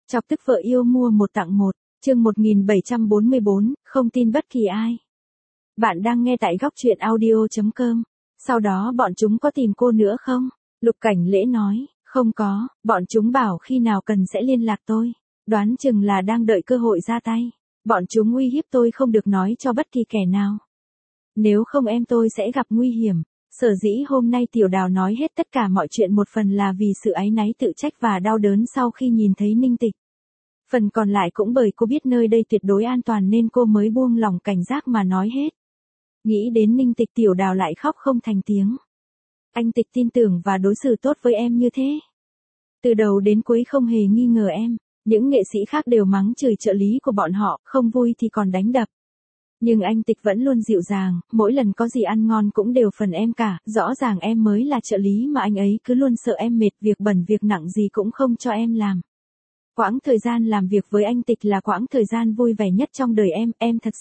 Chọc tức vợ yêu mua một tặng một, chương 1744, không tin bất kỳ ai. Bạn đang nghe tại góc truyện audio.com. Sau đó bọn chúng có tìm cô nữa không? Lục Cảnh Lễ nói, không có, bọn chúng bảo khi nào cần sẽ liên lạc tôi. Đoán chừng là đang đợi cơ hội ra tay. Bọn chúng uy hiếp tôi không được nói cho bất kỳ kẻ nào. Nếu không em tôi sẽ gặp nguy hiểm. Sở dĩ hôm nay Tiểu Đào nói hết tất cả mọi chuyện một phần là vì sự áy náy tự trách và đau đớn sau khi nhìn thấy Ninh Tịch. Phần còn lại cũng bởi cô biết nơi đây tuyệt đối an toàn nên cô mới buông lỏng cảnh giác mà nói hết. Nghĩ đến Ninh Tịch, Tiểu Đào lại khóc không thành tiếng. Anh Tịch tin tưởng và đối xử tốt với em như thế. Từ đầu đến cuối không hề nghi ngờ em. Những nghệ sĩ khác đều mắng chửi trợ lý của bọn họ, không vui thì còn đánh đập. Nhưng anh Tịch vẫn luôn dịu dàng, mỗi lần có gì ăn ngon cũng đều phần em cả, rõ ràng em mới là trợ lý mà anh ấy cứ luôn sợ em mệt, việc bẩn việc nặng gì cũng không cho em làm. Quãng thời gian làm việc với anh Tịch là quãng thời gian vui vẻ nhất trong đời em thật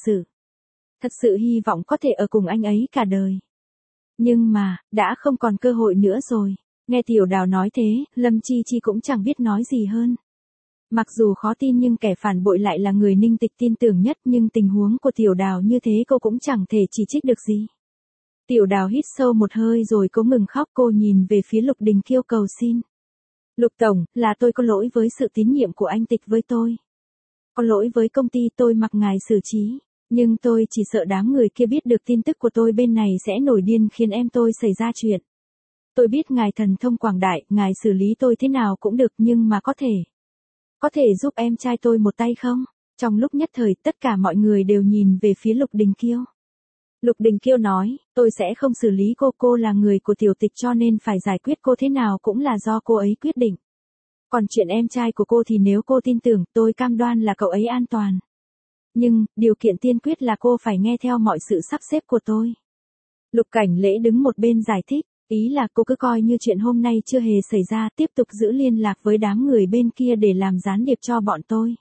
sự hy vọng có thể ở cùng anh ấy cả đời. Nhưng mà, đã không còn cơ hội nữa rồi. Nghe Tiểu Đào nói thế, Lâm Chi Chi cũng chẳng biết nói gì hơn. Mặc dù khó tin nhưng kẻ phản bội lại là người Ninh Tịch tin tưởng nhất, nhưng tình huống của Tiểu Đào như thế cô cũng chẳng thể chỉ trích được gì. Tiểu Đào hít sâu một hơi rồi cố ngừng khóc, cô nhìn về phía Lục Đình Kiêu cầu xin. Lục Tổng, là tôi có lỗi với sự tín nhiệm của anh Tịch với tôi. Có lỗi với công ty, tôi mặc ngài xử trí. Nhưng tôi chỉ sợ đám người kia biết được tin tức của tôi bên này sẽ nổi điên khiến em tôi xảy ra chuyện. Tôi biết ngài thần thông quảng đại, ngài xử lý tôi thế nào cũng được, nhưng mà có thể giúp em trai tôi một tay không? Trong lúc nhất thời tất cả mọi người đều nhìn về phía Lục Đình Kiêu. Lục Đình Kiêu nói, tôi sẽ không xử lý cô là người của Tiểu Tịch cho nên phải giải quyết cô thế nào cũng là do cô ấy quyết định. Còn chuyện em trai của cô thì nếu cô tin tưởng, tôi cam đoan là cậu ấy an toàn. Nhưng, điều kiện tiên quyết là cô phải nghe theo mọi sự sắp xếp của tôi. Lục Cảnh Lễ đứng một bên giải thích, ý là cô cứ coi như chuyện hôm nay chưa hề xảy ra, tiếp tục giữ liên lạc với đám người bên kia để làm gián điệp cho bọn tôi.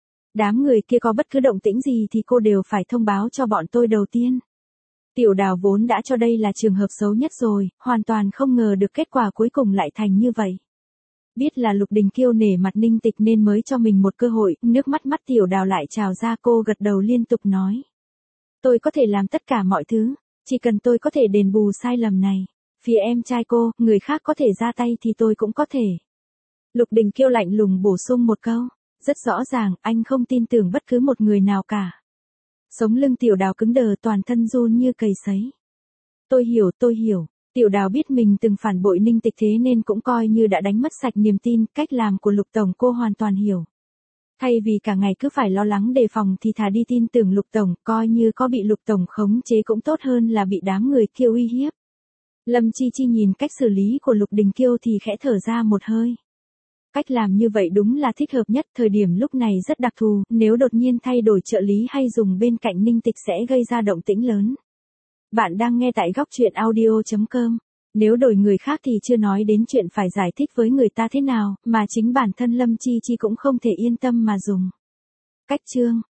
Đám người kia có bất cứ động tĩnh gì thì cô đều phải thông báo cho bọn tôi đầu tiên. Tiểu Đào vốn đã cho đây là trường hợp xấu nhất rồi, hoàn toàn không ngờ được kết quả cuối cùng lại thành như vậy. Biết là Lục Đình Kiêu nể mặt Ninh Tịch nên mới cho mình một cơ hội, nước mắt Tiểu Đào lại trào ra, cô gật đầu liên tục nói. Tôi có thể làm tất cả mọi thứ, chỉ cần tôi có thể đền bù sai lầm này. Phía em trai cô, người khác có thể ra tay thì tôi cũng có thể. Lục Đình Kiêu lạnh lùng bổ sung một câu, rất rõ ràng, anh không tin tưởng bất cứ một người nào cả. Sống lưng Tiểu Đào cứng đờ, toàn thân run như cầy sấy. Tôi hiểu. Tiểu Đào biết mình từng phản bội Ninh Tịch thế nên cũng coi như đã đánh mất sạch niềm tin, cách làm của Lục Tổng cô hoàn toàn hiểu. Thay vì cả ngày cứ phải lo lắng đề phòng thì thà đi tin tưởng Lục Tổng, coi như có bị Lục Tổng khống chế cũng tốt hơn là bị đám người kia uy hiếp. Lâm Chi Chi nhìn cách xử lý của Lục Đình Kiêu thì khẽ thở ra một hơi. Cách làm như vậy đúng là thích hợp nhất, thời điểm lúc này rất đặc thù, nếu đột nhiên thay đổi trợ lý hay dùng bên cạnh Ninh Tịch sẽ gây ra động tĩnh lớn. Bạn đang nghe tại góc truyện audio.com. Nếu đổi người khác thì chưa nói đến chuyện phải giải thích với người ta thế nào, mà chính bản thân Lâm Chi Chi cũng không thể yên tâm mà dùng. Cách chương